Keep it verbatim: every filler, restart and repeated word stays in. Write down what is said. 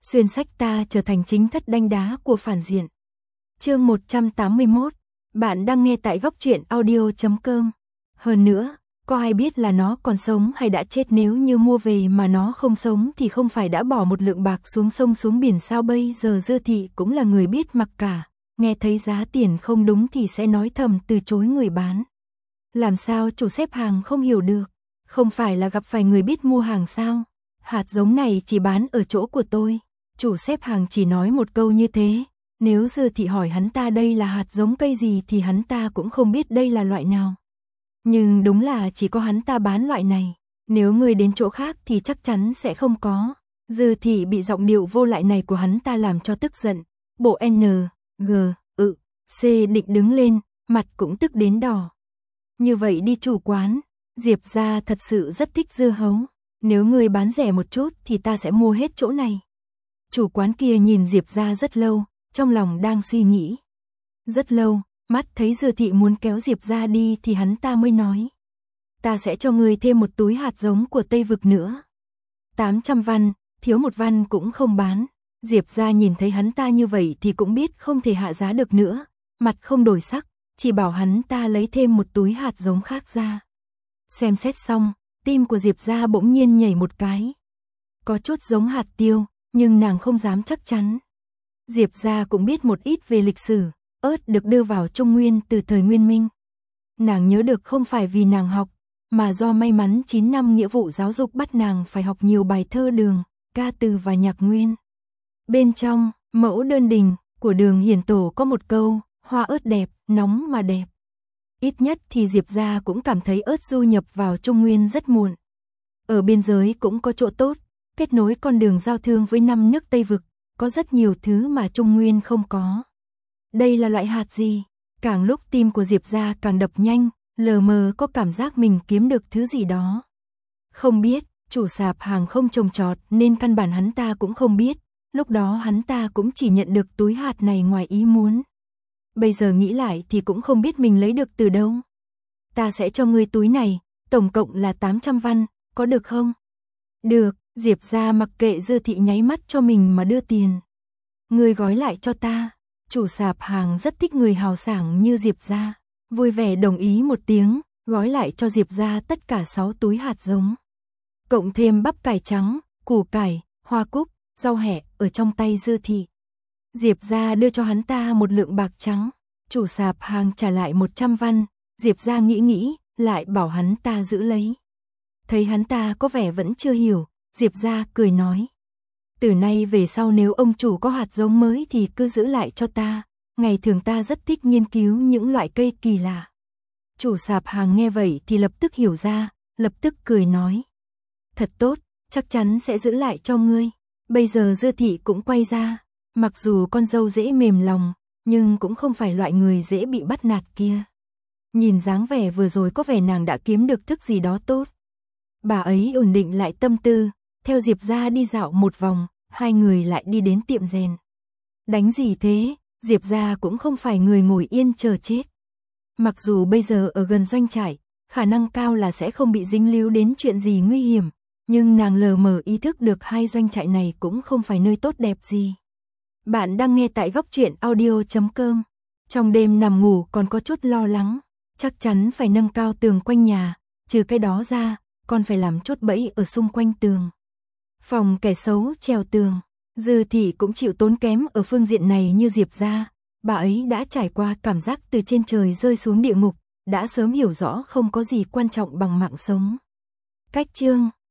xuyên sách ta trở thành chính thất đanh đá của phản diện. Chương một trăm tám mươi mốt, bạn đang nghe tại góc truyện audio chấm com. Hơn nữa, có ai biết là nó còn sống hay đã chết, nếu như mua về mà nó không sống thì không phải đã bỏ một lượng bạc xuống sông xuống biển sao? Bây giờ Dư Thị cũng là người biết mặc cả, nghe thấy giá tiền không đúng thì sẽ nói thầm từ chối người bán. Làm sao chủ xếp hàng không hiểu được, không phải là gặp phải người biết mua hàng sao? Hạt giống này chỉ bán ở chỗ của tôi. Chủ xếp hàng chỉ nói một câu như thế. Nếu Dư Thị hỏi hắn ta đây là hạt giống cây gì thì hắn ta cũng không biết đây là loại nào. Nhưng đúng là chỉ có hắn ta bán loại này. Nếu người đến chỗ khác thì chắc chắn sẽ không có. Dư Thị bị giọng điệu vô lại này của hắn ta làm cho tức giận. Bộ N, G, ự, C định đứng lên, mặt cũng tức đến đỏ. Như vậy đi chủ quán, Diệp gia thật sự rất thích dưa hấu. Nếu người bán rẻ một chút thì ta sẽ mua hết chỗ này. Chủ quán kia nhìn Diệp gia rất lâu, trong lòng đang suy nghĩ. Rất lâu, mắt thấy Dư Thị muốn kéo Diệp gia đi thì hắn ta mới nói. Ta sẽ cho người thêm một túi hạt giống của Tây Vực nữa. tám trăm văn, thiếu một văn cũng không bán. Diệp gia nhìn thấy hắn ta như vậy thì cũng biết không thể hạ giá được nữa. Mặt không đổi sắc, chỉ bảo hắn ta lấy thêm một túi hạt giống khác ra. Xem xét xong, tim của Diệp gia bỗng nhiên nhảy một cái. Có chút giống hạt tiêu, nhưng nàng không dám chắc chắn. Diệp gia cũng biết một ít về lịch sử, ớt được đưa vào Trung Nguyên từ thời Nguyên Minh. Nàng nhớ được không phải vì nàng học, mà do may mắn chín năm nghĩa vụ giáo dục bắt nàng phải học nhiều bài thơ Đường, ca từ và nhạc nguyên. Bên trong, mẫu đơn đình của Đường Hiển Tổ có một câu, hoa ớt đẹp, nóng mà đẹp. Ít nhất thì Diệp gia cũng cảm thấy ớt du nhập vào Trung Nguyên rất muộn. Ở biên giới cũng có chỗ tốt, kết nối con đường giao thương với năm nước Tây Vực, có rất nhiều thứ mà Trung Nguyên không có. Đây là loại hạt gì? Càng lúc tim của Diệp gia càng đập nhanh, lờ mờ có cảm giác mình kiếm được thứ gì đó. Không biết, chủ sạp hàng không trồng trọt nên căn bản hắn ta cũng không biết, lúc đó hắn ta cũng chỉ nhận được túi hạt này ngoài ý muốn. Bây giờ nghĩ lại thì cũng không biết mình lấy được từ đâu. Ta sẽ cho ngươi túi này, tổng cộng là tám trăm văn, có được không? Được, Diệp gia mặc kệ Dư Thị nháy mắt cho mình mà đưa tiền. Ngươi gói lại cho ta. Chủ sạp hàng rất thích người hào sảng như Diệp gia, vui vẻ đồng ý một tiếng, gói lại cho Diệp gia tất cả sáu túi hạt giống. Cộng thêm bắp cải trắng, củ cải, hoa cúc, rau hẹ ở trong tay Dư Thị. Diệp gia đưa cho hắn ta một lượng bạc trắng, chủ sạp hàng trả lại một trăm văn, Diệp gia nghĩ nghĩ, lại bảo hắn ta giữ lấy. Thấy hắn ta có vẻ vẫn chưa hiểu, Diệp gia cười nói. Từ nay về sau nếu ông chủ có hạt giống mới thì cứ giữ lại cho ta, ngày thường ta rất thích nghiên cứu những loại cây kỳ lạ. Chủ sạp hàng nghe vậy thì lập tức hiểu ra, lập tức cười nói. Thật tốt, chắc chắn sẽ giữ lại cho ngươi. Bây giờ Dư Thị cũng quay ra, mặc dù con dâu dễ mềm lòng, nhưng cũng không phải loại người dễ bị bắt nạt kia. Nhìn dáng vẻ vừa rồi có vẻ nàng đã kiếm được thức gì đó tốt. Bà ấy ổn định lại tâm tư, theo Diệp gia đi dạo một vòng, hai người lại đi đến tiệm rèn. Đánh gì thế, Diệp gia cũng không phải người ngồi yên chờ chết. Mặc dù bây giờ ở gần doanh trại, khả năng cao là sẽ không bị dính líu đến chuyện gì nguy hiểm, nhưng nàng lờ mờ ý thức được hai doanh trại này cũng không phải nơi tốt đẹp gì. Bạn đang nghe tại góc truyện audio chấm com. Trong đêm nằm ngủ còn có chút lo lắng, chắc chắn phải nâng cao tường quanh nhà, trừ cái đó ra, còn phải làm chốt bẫy ở xung quanh tường. Phòng kẻ xấu trèo tường, Dư Thị cũng chịu tốn kém ở phương diện này như Diệp gia, bà ấy đã trải qua cảm giác từ trên trời rơi xuống địa ngục, đã sớm hiểu rõ không có gì quan trọng bằng mạng sống. Cách chương